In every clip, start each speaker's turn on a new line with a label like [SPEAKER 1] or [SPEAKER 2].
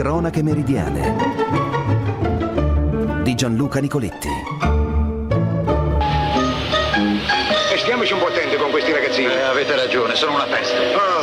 [SPEAKER 1] Cronache Meridiane di Gianluca Nicoletti.
[SPEAKER 2] E stiamoci un po' attenti con questi ragazzini.
[SPEAKER 3] Avete ragione, sono una peste.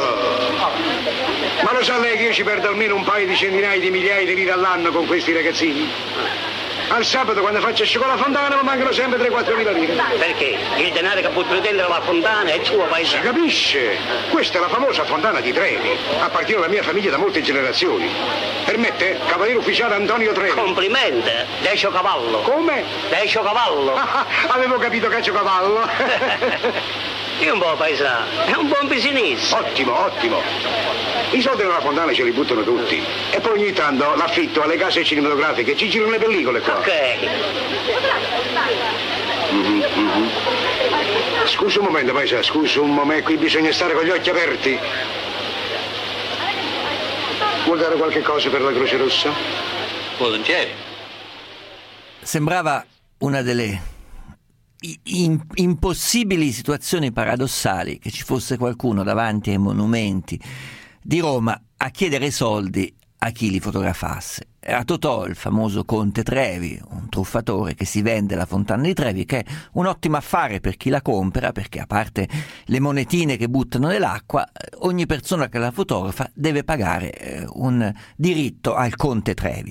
[SPEAKER 2] Ma lo sa lei che io ci perdo almeno un paio di centinaia di migliaia di lire all'anno con questi ragazzini? Al sabato quando faccio scicola fontana mi mancano sempre 3-4 mila lire.
[SPEAKER 4] Perché? Il denaro che buttano dentro la fontana è suo paese.
[SPEAKER 2] Si capisce? Questa è la famosa fontana di Trevi. Appartiene alla mia famiglia da molte generazioni. Permette? Cavaliere ufficiale Antonio Trevi.
[SPEAKER 4] Complimenti, Decio Cavallo.
[SPEAKER 2] Come?
[SPEAKER 4] Decio Cavallo.
[SPEAKER 2] Avevo capito Caccio Cavallo.
[SPEAKER 4] Io un po' paesano, è un buon business.
[SPEAKER 2] Ottimo, ottimo. I soldi nella fontana ce li buttano tutti. E poi ogni tanto l'affitto alle case cinematografiche, ci girano le pellicole qua.
[SPEAKER 4] Ok.
[SPEAKER 2] Scusa un momento, paesa, scusa un momento, qui bisogna stare con gli occhi aperti. Vuol dare qualche cosa per la Croce Rossa?
[SPEAKER 3] Volentieri.
[SPEAKER 5] Sembrava una delle impossibili situazioni paradossali che ci fosse qualcuno davanti ai monumenti di Roma a chiedere soldi a chi li fotografasse. Era Totò, il famoso Conte Trevi, un truffatore che si vende la fontana di Trevi, che è un ottimo affare per chi la compra, perché a parte le monetine che buttano nell'acqua, ogni persona che la fotografa deve pagare un diritto al Conte Trevi.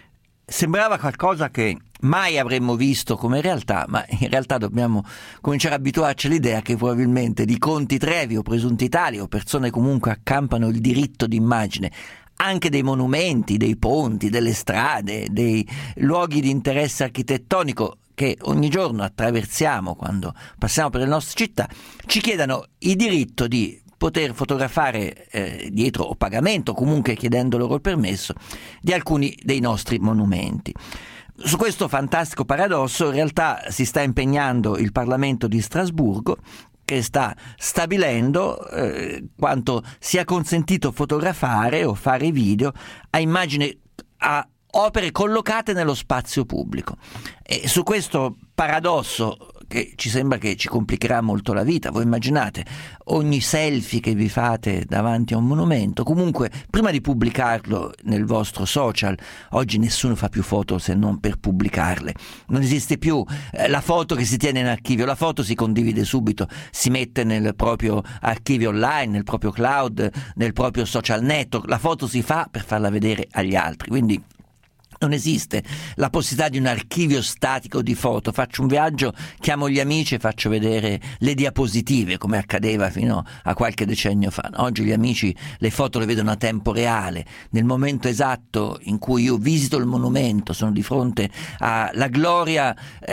[SPEAKER 5] Sembrava qualcosa che mai avremmo visto come realtà, ma in realtà dobbiamo cominciare a abituarci all'idea che probabilmente di Conti Trevi o presunti tali o persone comunque accampano il diritto d'immagine anche dei monumenti, dei ponti, delle strade, dei luoghi di interesse architettonico che ogni giorno attraversiamo quando passiamo per le nostre città, ci chiedano il diritto di poter fotografare dietro o pagamento, comunque chiedendo loro il permesso, di alcuni dei nostri monumenti. Su questo fantastico paradosso in realtà si sta impegnando il Parlamento di Strasburgo, che sta stabilendo quanto sia consentito fotografare o fare video a immagini, a opere collocate nello spazio pubblico. E su questo paradosso, che ci sembra che ci complicherà molto la vita, voi immaginate ogni selfie che vi fate davanti a un monumento, comunque prima di pubblicarlo nel vostro social, oggi nessuno fa più foto se non per pubblicarle, non esiste più la foto che si tiene in archivio, la foto si condivide subito, si mette nel proprio archivio online, nel proprio cloud, nel proprio social network, la foto si fa per farla vedere agli altri, quindi non esiste la possibilità di un archivio statico di foto. Faccio un viaggio, chiamo gli amici e faccio vedere le diapositive, come accadeva fino a qualche decennio fa. Oggi gli amici le foto le vedono a tempo reale, nel momento esatto in cui io visito il monumento, sono di fronte alla gloria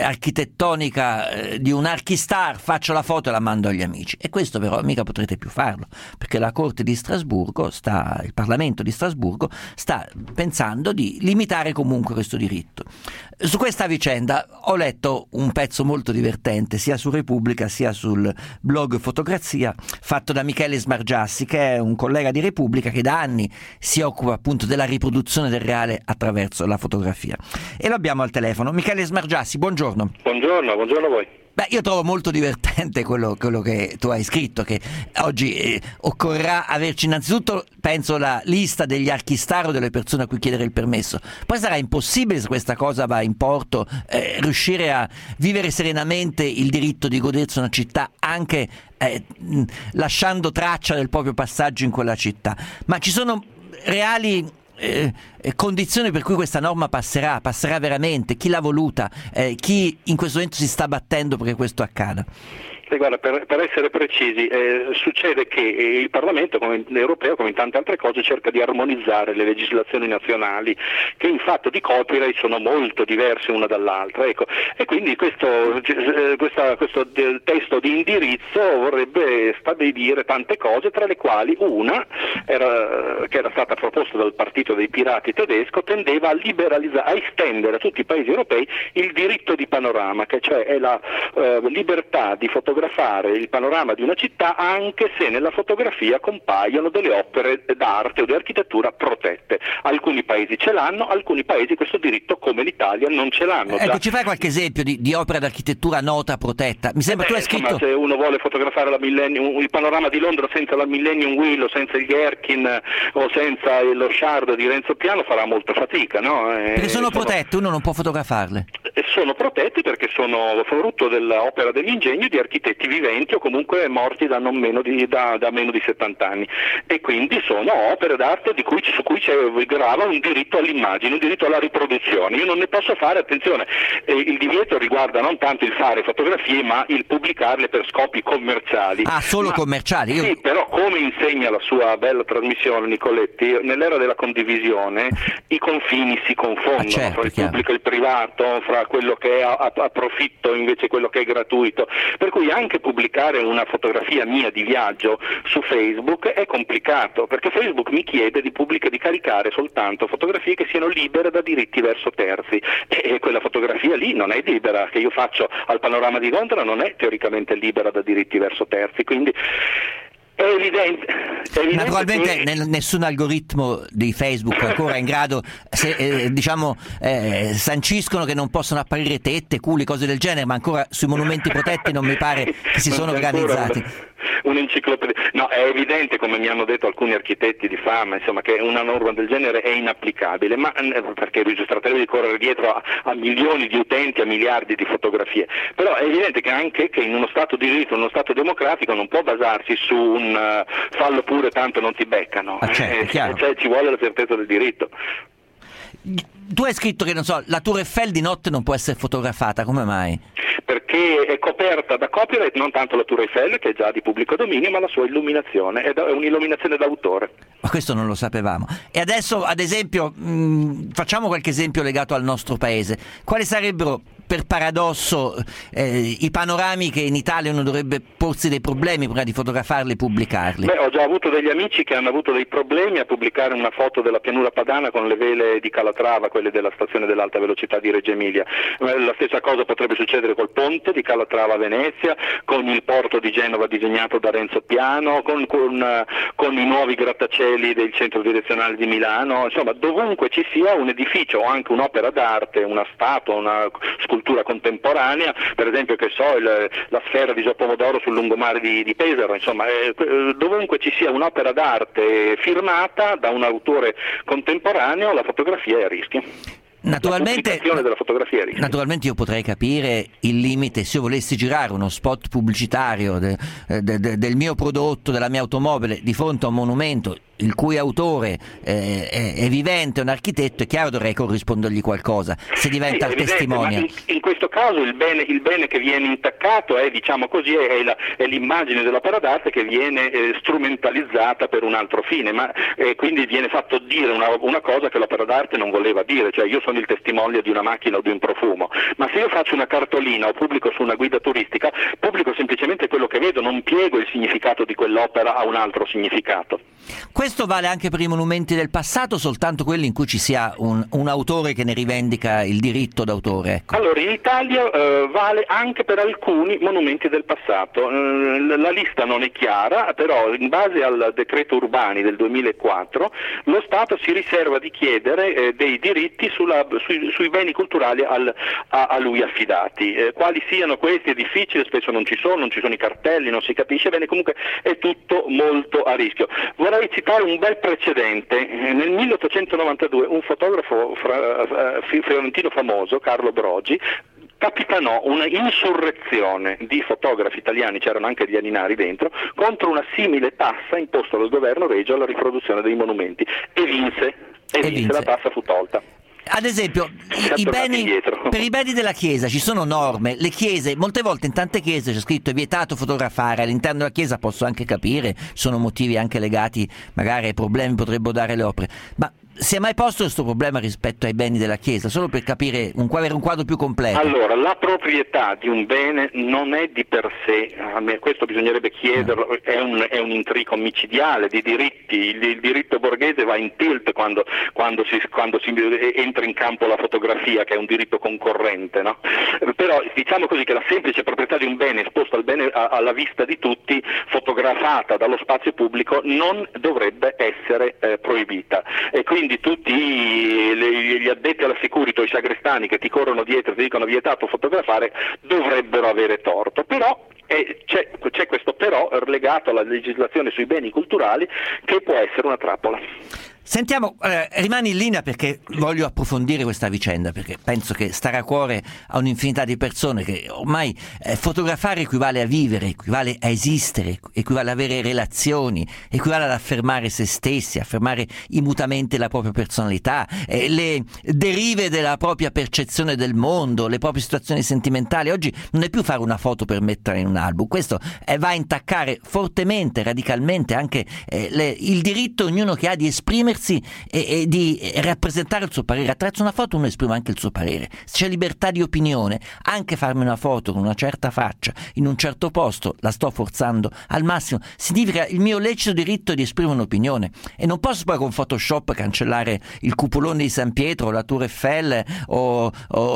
[SPEAKER 5] architettonica di un archistar, faccio la foto e la mando agli amici. E questo però mica potrete più farlo, perché la Corte di Strasburgo il Parlamento di Strasburgo sta pensando di limitare comunque questo diritto. Su questa vicenda ho letto un pezzo molto divertente sia su Repubblica sia sul blog Fotograzia, fatto da Michele Smargiassi, che è un collega di Repubblica che da anni si occupa appunto della riproduzione del reale attraverso la fotografia, e lo abbiamo al telefono. Michele Smargiassi, buongiorno.
[SPEAKER 6] Buongiorno a voi.
[SPEAKER 5] Beh, io trovo molto divertente quello che tu hai scritto, che oggi occorrerà averci innanzitutto, penso, la lista degli archistar o delle persone a cui chiedere il permesso. Poi sarà impossibile, se questa cosa va in porto, riuscire a vivere serenamente il diritto di godersi una città anche lasciando traccia del proprio passaggio in quella città. Ma ci sono reali condizioni per cui questa norma passerà veramente? Chi l'ha voluta? Chi in questo momento si sta battendo perché questo accada?
[SPEAKER 6] Guarda, per essere precisi, succede che il Parlamento europeo, come in tante altre cose, cerca di armonizzare le legislazioni nazionali, che in fatto di copyright sono molto diverse una dall'altra. Ecco. E quindi questo testo di indirizzo vorrebbe stabilire tante cose, tra le quali una, che era stata proposta dal Partito dei Pirati tedesco, tendeva a liberalizzare, a estendere a tutti i paesi europei il diritto di panorama, che cioè è la libertà di fotografare il panorama di una città anche se nella fotografia compaiono delle opere d'arte o di architettura protette. Alcuni paesi ce l'hanno, alcuni paesi questo diritto, come l'Italia, non ce l'hanno.
[SPEAKER 5] Ecco, ci fai qualche esempio di opera d'architettura nota protetta? Mi sembra tu hai scritto...
[SPEAKER 6] Insomma, se uno vuole fotografare il panorama di Londra senza la Millennium Wheel o senza il Gherkin o senza lo Shard di Renzo Piano, farà molta fatica, no?
[SPEAKER 5] Perché sono protette, uno non può fotografarle.
[SPEAKER 6] Sono protetti perché sono frutto dell'opera dell'ingegno di architetti viventi o comunque morti da meno di 70 anni, e quindi sono opere d'arte su cui grava un diritto all'immagine, un diritto alla riproduzione. Io non ne posso fare, attenzione, il divieto riguarda non tanto il fare fotografie ma il pubblicarle per scopi commerciali.
[SPEAKER 5] Ah, solo commerciali?
[SPEAKER 6] Sì, però come insegna la sua bella trasmissione Nicoletti, nell'era della condivisione i confini si confondono,
[SPEAKER 5] certo,
[SPEAKER 6] fra il pubblico e il privato, fra quello che è a profitto invece quello che è gratuito, per cui anche pubblicare una fotografia mia di viaggio su Facebook è complicato, perché Facebook mi chiede di caricare soltanto fotografie che siano libere da diritti verso terzi, e quella fotografia lì non è libera, che io faccio al panorama di Londra non è teoricamente libera da diritti verso terzi, quindi è evidente
[SPEAKER 5] naturalmente
[SPEAKER 6] che...
[SPEAKER 5] nessun algoritmo di Facebook è ancora in grado, sanciscono che non possono apparire tette, culi, cose del genere, ma ancora sui monumenti protetti non mi pare che si sono organizzati.
[SPEAKER 6] Un'enciclopedia. No, è evidente, come mi hanno detto alcuni architetti di fama, insomma, che una norma del genere è inapplicabile, ma perché si tratterebbe di correre dietro a milioni di utenti, a miliardi di fotografie. Però è evidente che anche che in uno Stato di diritto, in uno Stato democratico, non può basarsi su un fallo pure tanto non ti beccano. Cioè, ci vuole la certezza del diritto.
[SPEAKER 5] Tu hai scritto che, non so, la Tour Eiffel di notte non può essere fotografata, come mai?
[SPEAKER 6] Perché è coperta da copyright, non tanto la Tour Eiffel, che è già di pubblico dominio, ma la sua illuminazione, è un'illuminazione d'autore.
[SPEAKER 5] Ma questo non lo sapevamo. E adesso, ad esempio, facciamo qualche esempio legato al nostro paese. Quali sarebbero, per paradosso, i panorami che in Italia uno dovrebbe porsi dei problemi prima di fotografarli e pubblicarli?
[SPEAKER 6] Ho già avuto degli amici che hanno avuto dei problemi a pubblicare una foto della pianura padana con le vele di Calatrava, quelle della stazione dell'alta velocità di Reggio Emilia. La stessa cosa potrebbe succedere col ponte di Calatrava a Venezia, con il porto di Genova disegnato da Renzo Piano, con i nuovi grattacieli del centro direzionale di Milano. Insomma, dovunque ci sia un edificio o anche un'opera d'arte, una statua, una scultura contemporanea, per esempio, che so, la sfera di Giappomodoro sul lungomare di Pesaro, insomma, dovunque ci sia un'opera d'arte firmata da un autore contemporaneo, la fotografia è a rischio.
[SPEAKER 5] Naturalmente
[SPEAKER 6] della fotografia è a rischio.
[SPEAKER 5] Naturalmente io potrei capire il limite se io volessi girare uno spot pubblicitario del mio prodotto, della mia automobile, di fronte a un monumento il cui autore è vivente, un architetto. È chiaro, dovrei corrispondergli qualcosa se diventa il testimone.
[SPEAKER 6] In questo caso il bene che viene intaccato è, diciamo così, è l'immagine dell'opera d'arte che viene strumentalizzata per un altro fine, ma quindi viene fatto dire una cosa che l'opera d'arte non voleva dire, cioè io sono il testimone di una macchina o di un profumo, ma se io faccio una cartolina o pubblico su una guida turistica, pubblico semplicemente quello che vedo, non piego il significato di quell'opera a un altro significato.
[SPEAKER 5] Questo vale anche per i monumenti del passato, soltanto quelli in cui ci sia un autore che ne rivendica il diritto d'autore? Ecco.
[SPEAKER 6] Allora, in Italia vale anche per alcuni monumenti del passato. La lista non è chiara, però in base al decreto Urbani del 2004 lo Stato si riserva di chiedere dei diritti sui beni culturali a lui affidati. Quali siano questi è difficile, spesso non ci sono i cartelli, non si capisce bene, comunque è tutto molto a rischio. Vorrei citare un bel precedente. Nel 1892 un fotografo fiorentino famoso, Carlo Brogi, capitanò una insurrezione di fotografi italiani, c'erano anche gli aninari dentro, contro una simile tassa imposta dal governo regio alla riproduzione dei monumenti, e vinse. La tassa fu tolta.
[SPEAKER 5] Ad esempio, per i beni della chiesa ci sono norme. Le chiese, molte volte in tante chiese c'è scritto è vietato fotografare. All'interno della chiesa posso anche capire, sono motivi anche legati magari ai problemi potrebbero dare le opere, ma si è mai posto questo problema rispetto ai beni della chiesa, solo per capire avere un quadro più completo? Allora,
[SPEAKER 6] la proprietà di un bene non è di per sé, questo bisognerebbe chiederlo, è un intrico micidiale di diritti. Il diritto borghese va in tilt quando si entra in campo la fotografia, che è un diritto concorrente, no? Però diciamo così che la semplice proprietà di un bene esposto alla vista di tutti, fotografata dallo spazio pubblico, non dovrebbe essere proibita, e quindi tutti gli addetti alla security o i sagrestani che ti corrono dietro e ti dicono vietato fotografare dovrebbero avere torto. Però c'è questo però legato alla legislazione sui beni culturali, che può essere una trappola.
[SPEAKER 5] Sentiamo, rimani in linea perché voglio approfondire questa vicenda, perché penso che stare a cuore a un'infinità di persone, che ormai fotografare equivale a vivere, equivale a esistere, equivale a avere relazioni, equivale ad affermare se stessi, affermare i mutamenti della propria personalità, le derive della propria percezione del mondo, le proprie situazioni sentimentali. Oggi non è più fare una foto per metterla in un album, questo va a intaccare fortemente, radicalmente anche il diritto ognuno che ha di esprimersi e di rappresentare il suo parere. Attraverso una foto uno esprime anche il suo parere. Se c'è libertà di opinione, anche farmi una foto con una certa faccia in un certo posto, la sto forzando al massimo, significa il mio lecito diritto di esprimere un'opinione, e non posso poi con Photoshop cancellare il cupolone di San Pietro, la Tour Eiffel o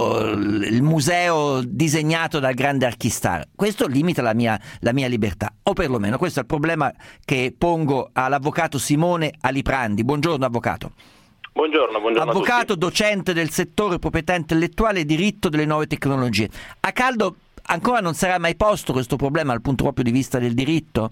[SPEAKER 5] il museo disegnato dal grande archistar. Questo limita la mia libertà, o perlomeno questo è il problema che pongo all'avvocato Simone Aliprandi. Buongiorno avvocato.
[SPEAKER 7] Buongiorno
[SPEAKER 5] avvocato, docente del settore proprietà intellettuale e diritto delle nuove tecnologie. A caldo ancora non sarà mai posto questo problema dal punto proprio di vista del diritto?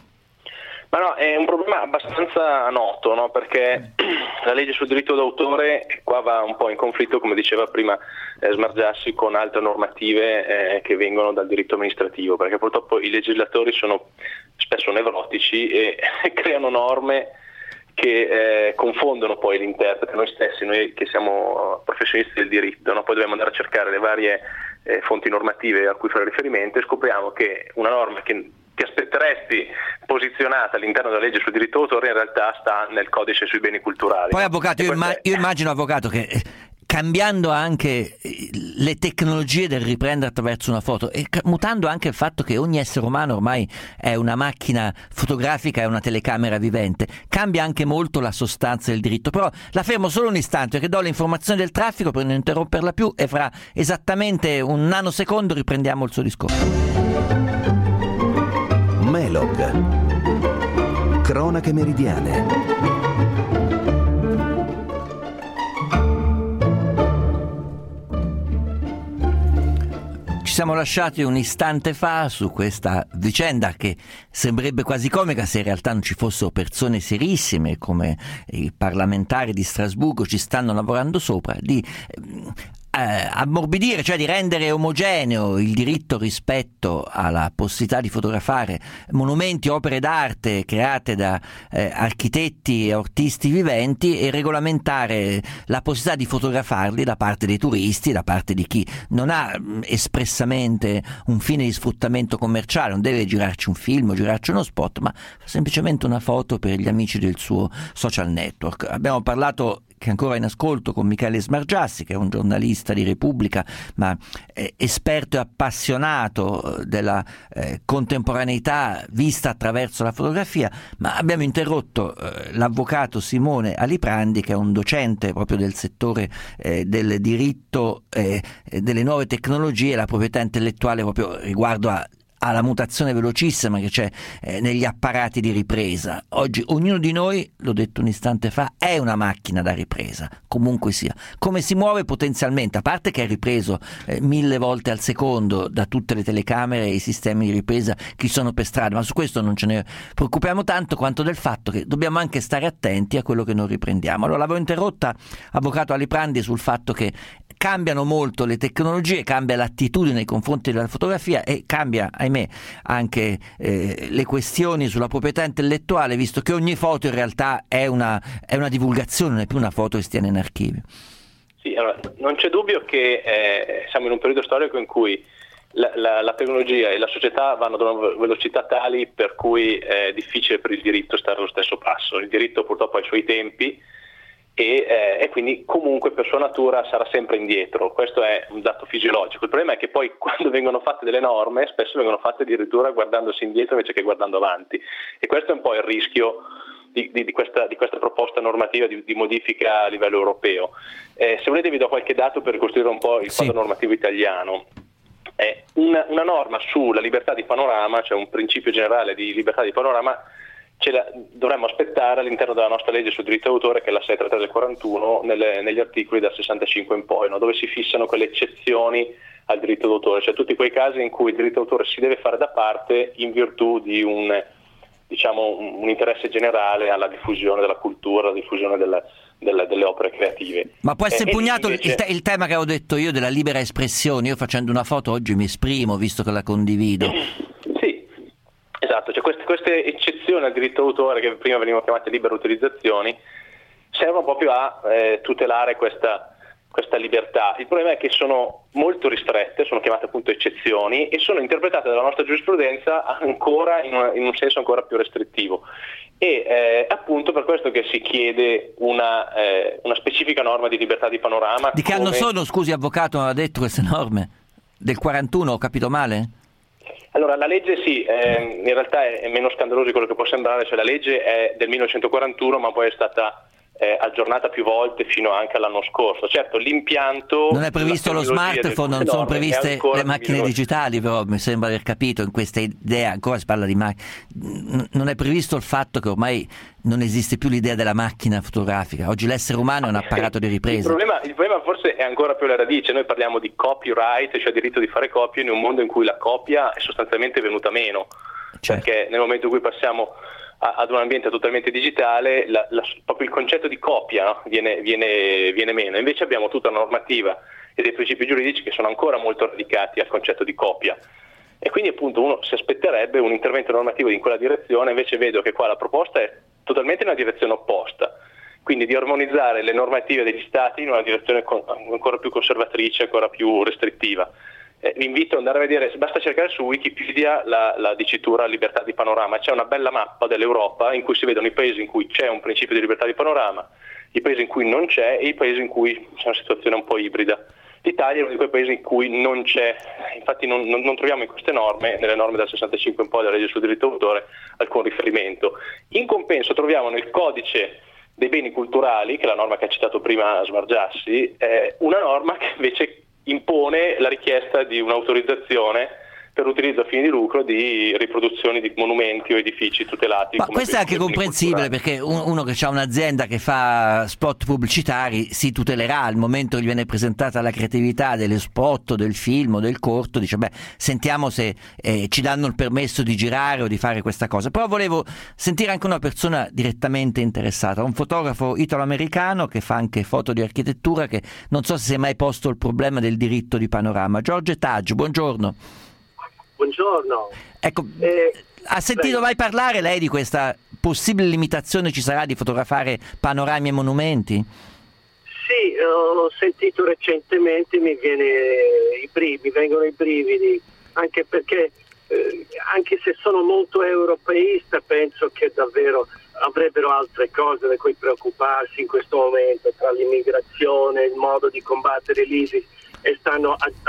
[SPEAKER 7] Ma no, è un problema abbastanza noto, no? Perché la legge sul diritto d'autore qua va un po' in conflitto, come diceva prima Smargiassi, con altre normative che vengono dal diritto amministrativo, perché purtroppo i legislatori sono spesso nevrotici e creano norme che confondono poi l'interprete. Noi stessi, noi che siamo professionisti del diritto, no? Poi dobbiamo andare a cercare le varie fonti normative a cui fare riferimento, e scopriamo che una norma che ti aspetteresti posizionata all'interno della legge sul diritto d'autore in realtà sta nel codice sui beni culturali.
[SPEAKER 5] Poi avvocato, io immagino avvocato che cambiando anche le tecnologie del riprendere attraverso una foto e mutando anche il fatto che ogni essere umano ormai è una macchina fotografica, è una telecamera vivente, cambia anche molto la sostanza del diritto. Però la fermo solo un istante perché do le informazioni del traffico per non interromperla più, e fra esattamente un nanosecondo riprendiamo il suo discorso.
[SPEAKER 1] Melog. Cronache meridiane.
[SPEAKER 5] Ci siamo lasciati un istante fa su questa vicenda che sembrerebbe quasi comica se in realtà non ci fossero persone serissime come i parlamentari di Strasburgo ci stanno lavorando sopra, di ammorbidire, cioè di rendere omogeneo il diritto rispetto alla possibilità di fotografare monumenti, opere d'arte create da architetti e artisti viventi, e regolamentare la possibilità di fotografarli da parte dei turisti, da parte di chi non ha espressamente un fine di sfruttamento commerciale, non deve girarci un film o girarci uno spot, ma semplicemente una foto per gli amici del suo social network. Abbiamo parlato, che è ancora in ascolto, con Michele Smargiassi, che è un giornalista di Repubblica ma esperto e appassionato della contemporaneità vista attraverso la fotografia, ma abbiamo interrotto l'avvocato Simone Aliprandi, che è un docente proprio del settore del diritto delle nuove tecnologie e la proprietà intellettuale, proprio riguardo alla mutazione velocissima che c'è negli apparati di ripresa. Oggi ognuno di noi, l'ho detto un istante fa, è una macchina da ripresa, comunque sia. Come si muove potenzialmente, a parte che è ripreso 1000 volte al secondo da tutte le telecamere e i sistemi di ripresa che ci sono per strada, ma su questo non ce ne preoccupiamo tanto quanto del fatto che dobbiamo anche stare attenti a quello che noi riprendiamo. Allora l'avevo interrotta, avvocato Aliprandi, sul fatto che cambiano molto le tecnologie, cambia l'attitudine nei confronti della fotografia e cambia, ahimè, anche le questioni sulla proprietà intellettuale, visto che ogni foto in realtà è una divulgazione, non è più una foto che si tiene in archivio.
[SPEAKER 7] Sì, allora, non c'è dubbio che siamo in un periodo storico in cui la tecnologia e la società vanno ad una velocità tali per cui è difficile per il diritto stare allo stesso passo. Il diritto purtroppo ha i suoi tempi e quindi comunque per sua natura sarà sempre indietro. Questo è un dato fisiologico. Il problema è che poi quando vengono fatte delle norme spesso vengono fatte addirittura guardandosi indietro invece che guardando avanti, e questo è un po' il rischio di questa proposta normativa di modifica a livello europeo. Se volete vi do qualche dato per ricostruire un po' il quadro normativo italiano. Una norma sulla libertà di panorama, cioè un principio generale di libertà di panorama, dovremmo aspettare all'interno della nostra legge sul diritto d'autore, che è la 633 del 41, negli articoli dal 65 in poi, no? Dove si fissano quelle eccezioni al diritto d'autore, cioè tutti quei casi in cui il diritto d'autore si deve fare da parte in virtù di un interesse generale alla diffusione della cultura, alla diffusione delle opere creative.
[SPEAKER 5] Ma può essere impugnato
[SPEAKER 7] invece...
[SPEAKER 5] il tema che ho detto io della libera espressione? Io facendo una foto oggi mi esprimo, visto che la condivido.
[SPEAKER 7] Sì, esatto, cioè queste eccezioni al diritto d'autore, che prima venivano chiamate libere utilizzazioni, servono proprio a tutelare questa libertà. Il problema è che sono molto ristrette, sono chiamate appunto eccezioni e sono interpretate dalla nostra giurisprudenza ancora in un senso ancora più restrittivo. E appunto per questo che si chiede una specifica norma di libertà di panorama.
[SPEAKER 5] Di che anno sono, scusi avvocato, ha detto queste norme? Del 41, ho capito male?
[SPEAKER 7] Allora la legge sì, in realtà è meno scandaloso di quello che può sembrare, cioè la legge è del 1941 ma poi è stata aggiornata più volte fino anche all'anno scorso. Certo, l'impianto... Non
[SPEAKER 5] è previsto lo smartphone, non sono previste le macchine digitali, però mi sembra aver capito in questa idea, ancora si parla di macchine, non è previsto il fatto che ormai non esiste più l'idea della macchina fotografica, oggi l'essere umano è un apparato di ripresa.
[SPEAKER 7] Il problema forse è ancora più alla radice, noi parliamo di copyright, cioè diritto di fare copie, in un mondo in cui la copia è sostanzialmente venuta meno, perché nel momento in cui passiamo ad un ambiente totalmente digitale, proprio il concetto di copia, no? viene meno. Invece abbiamo tutta una normativa e dei principi giuridici che sono ancora molto radicati al concetto di copia. E quindi appunto uno si aspetterebbe un intervento normativo in quella direzione, invece vedo che qua la proposta è totalmente in una direzione opposta, quindi di armonizzare le normative degli Stati in una direzione ancora più conservatrice, ancora più restrittiva. Vi invito ad andare a vedere, basta cercare su Wikipedia la dicitura libertà di panorama, c'è una bella mappa dell'Europa in cui si vedono i paesi in cui c'è un principio di libertà di panorama, i paesi in cui non c'è e i paesi in cui c'è una situazione un po' ibrida. L'Italia è uno di quei paesi in cui non c'è, infatti non troviamo in queste norme, nelle norme del 65 in poi della legge sul diritto d'autore, alcun riferimento. In compenso troviamo nel codice dei beni culturali, che è la norma che ha citato prima Smargiassi, una norma che invece impone la richiesta di un'autorizzazione per utilizzo a fini di lucro di riproduzioni di monumenti o edifici tutelati.
[SPEAKER 5] Ma questo è anche comprensibile, perché uno che ha un'azienda che fa spot pubblicitari si tutelerà al momento che gli viene presentata la creatività dello spot, del film o del corto, dice sentiamo se ci danno il permesso di girare o di fare questa cosa. Però volevo sentire anche una persona direttamente interessata, un fotografo italo-americano che fa anche foto di architettura, che non so se si è mai posto il problema del diritto di panorama. George Taj, buongiorno.
[SPEAKER 8] Buongiorno.
[SPEAKER 5] Ecco, ha sentito mai parlare lei di questa possibile limitazione ci sarà di fotografare panorami e monumenti?
[SPEAKER 8] Sì, ho sentito recentemente, mi vengono i brividi, anche perché anche se sono molto europeista, penso che davvero avrebbero altre cose da cui preoccuparsi in questo momento, tra l'immigrazione, il modo di combattere l'ISIS, e stanno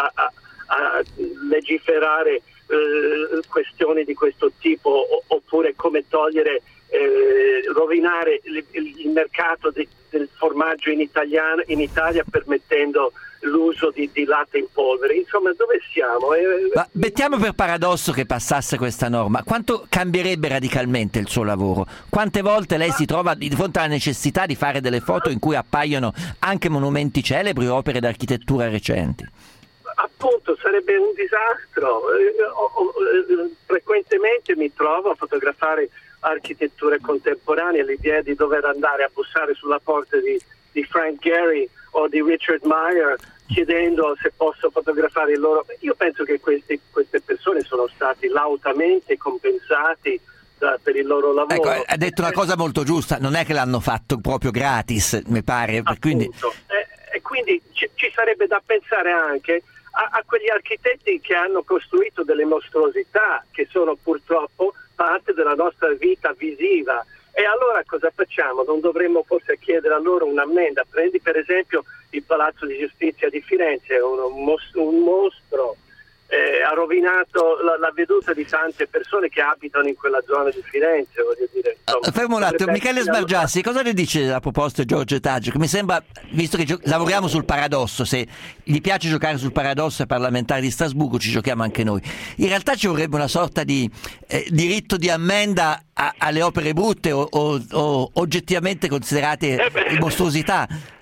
[SPEAKER 8] a legiferare questioni di questo tipo, oppure come togliere, rovinare il mercato del formaggio in Italia permettendo l'uso di latte in polvere. Insomma, dove siamo?
[SPEAKER 5] Ma mettiamo per paradosso che passasse questa norma, quanto cambierebbe radicalmente il suo lavoro? Quante volte lei si trova di fronte alla necessità di fare delle foto in cui appaiono anche monumenti celebri o opere d'architettura recenti?
[SPEAKER 8] Appunto, sarebbe un disastro. Frequentemente mi trovo a fotografare architetture contemporanee, l'idea di dover andare a bussare sulla porta di Frank Gehry o di Richard Meyer chiedendo se posso fotografare il loro. Io penso che queste persone sono stati lautamente compensati per il loro lavoro.
[SPEAKER 5] Ecco, ha detto una cosa molto giusta, non è che l'hanno fatto proprio gratis, mi pare. Quindi
[SPEAKER 8] ci sarebbe da pensare anche a quegli architetti che hanno costruito delle mostruosità che sono purtroppo parte della nostra vita visiva. E allora cosa facciamo? Non dovremmo forse chiedere a loro un'ammenda? Prendi per esempio il Palazzo di Giustizia di Firenze, un mostro, ha rovinato la veduta di tante persone che abitano in quella zona di Firenze, voglio dire. Insomma,
[SPEAKER 5] fermo un attimo, Michele Smargiassi, cosa ne dice a proposito di George Taj? Che mi sembra, visto che lavoriamo sul paradosso, se gli piace giocare sul paradosso ai parlamentari di Strasburgo, ci giochiamo anche noi. In realtà ci vorrebbe una sorta di diritto di ammenda alle opere brutte o oggettivamente considerate mostruosità.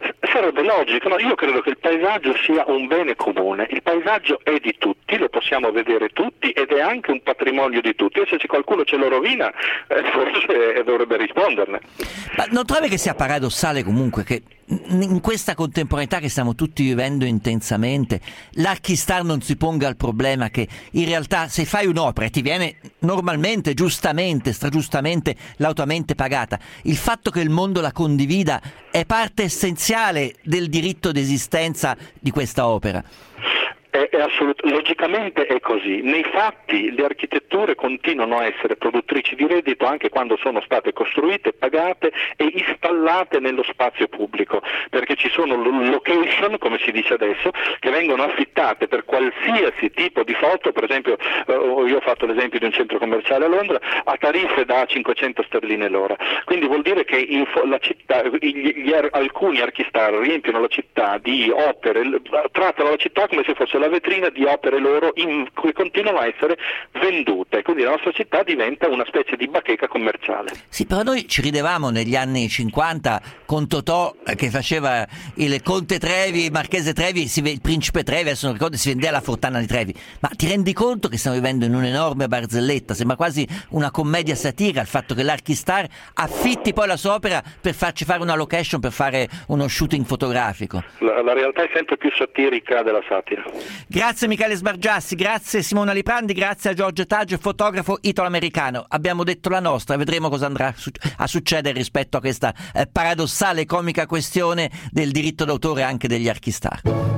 [SPEAKER 6] sarebbe logico, no? Io credo che il paesaggio sia un bene comune, il paesaggio è di tutti, lo possiamo vedere tutti ed è anche un patrimonio di tutti, e se qualcuno ce lo rovina forse dovrebbe risponderne.
[SPEAKER 5] Ma non trovi che sia paradossale comunque che in questa contemporaneità che stiamo tutti vivendo intensamente, l'Archistar non si ponga il problema che in realtà se fai un'opera e ti viene normalmente, giustamente, stragiustamente, lautamente pagata, il fatto che il mondo la condivida è parte essenziale del diritto d'esistenza di questa opera?
[SPEAKER 6] È logicamente è così. Nei fatti le architetture continuano a essere produttrici di reddito anche quando sono state costruite, pagate e installate nello spazio pubblico, perché ci sono location, come si dice adesso, che vengono affittate per qualsiasi tipo di foto. Per esempio io ho fatto l'esempio di un centro commerciale a Londra a tariffe da 500 sterline l'ora, quindi vuol dire che la città, alcuni Archistar riempiono la città di opere, trattano la città come se fosse la vetrina di opere loro che continuano a essere vendute, quindi la nostra città diventa una specie di bacheca commerciale.
[SPEAKER 5] Sì, però noi ci ridevamo negli anni 50 con Totò che faceva il Conte Trevi, il Marchese Trevi, il Principe Trevi, adesso non ricordo, si vendeva la Fontana di Trevi. Ma ti rendi conto che stiamo vivendo in un'enorme barzelletta? Sembra quasi una commedia satira il fatto che l'Archistar affitti poi la sua opera per farci fare una location, per fare uno shooting fotografico.
[SPEAKER 6] La realtà è sempre più satirica della satira.
[SPEAKER 5] Grazie Michele Sbargiassi, grazie Simona Liprandi, grazie a Giorgio Taggio, fotografo italo-americano. Abbiamo detto la nostra, vedremo cosa andrà a succedere rispetto a questa paradossale e comica questione del diritto d'autore anche degli Archistar.